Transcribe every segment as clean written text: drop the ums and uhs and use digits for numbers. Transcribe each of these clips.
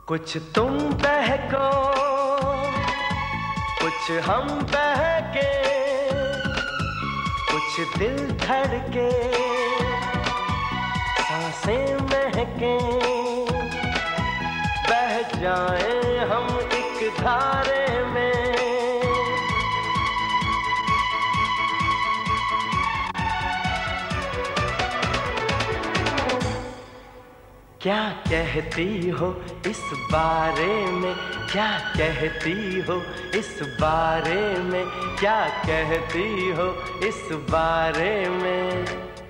कुछ तुम बहको, कुछ हम बहके, कुछ दिल धड़के, सांसें महके, बह जाएं हम एक धारे में। क्या कहती हो इस बारे में, क्या कहती हो इस बारे में, क्या कहती हो इस बारे में।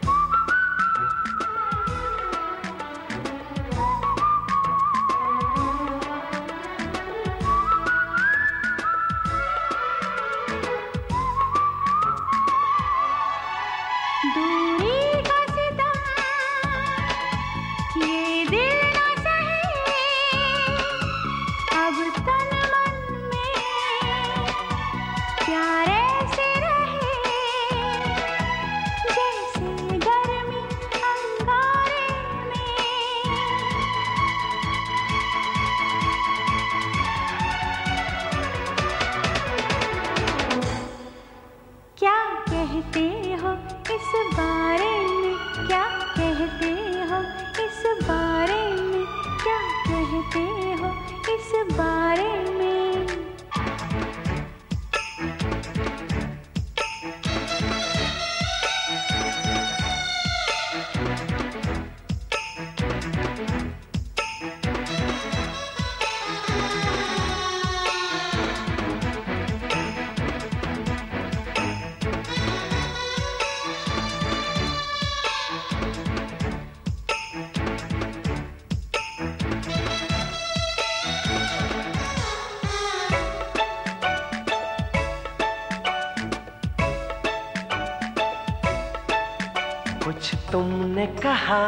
कुछ तुमने कहा,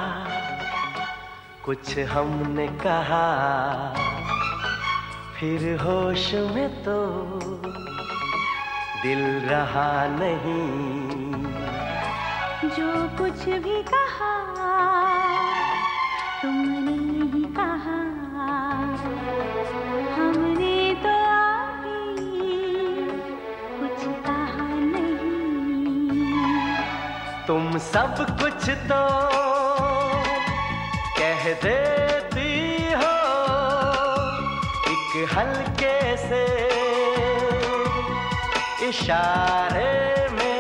कुछ हमने कहा, फिर होश में तो दिल रहा नहीं। जो कुछ भी कहा तुमने ही कहा, हमने तो अभी कुछ कहा नहीं। तुम सब कुछ तो कह देती हो एक हल्के से इशारे में।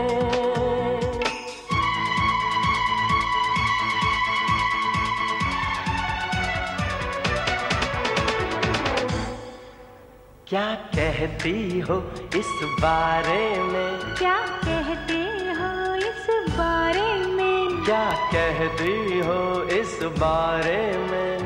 क्या कहती हो इस बारे में, क्या कहते हो इस बारे में, क्या कहती हो इस बारे में।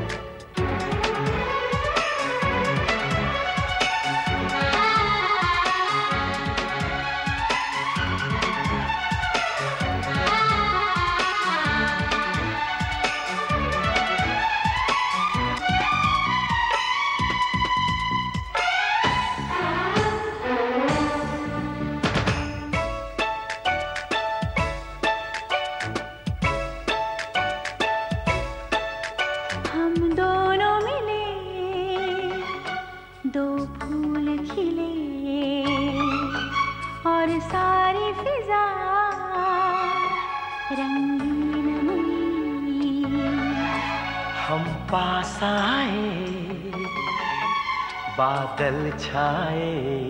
दो फूल खिले और सारी फिजा रंगीन हुई। हम पास आए, बादल छाए,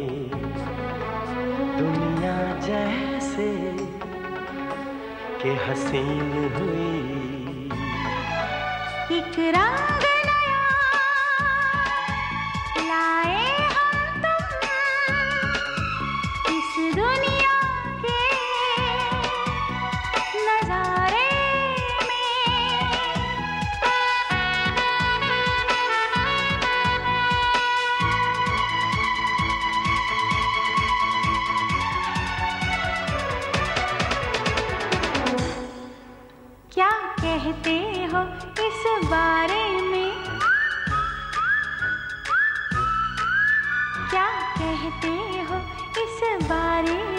दुनिया जैसे कि हसीन हुई। एक रंग क्या कहते हो इस बारे में, क्या कहते हो इस बारे में।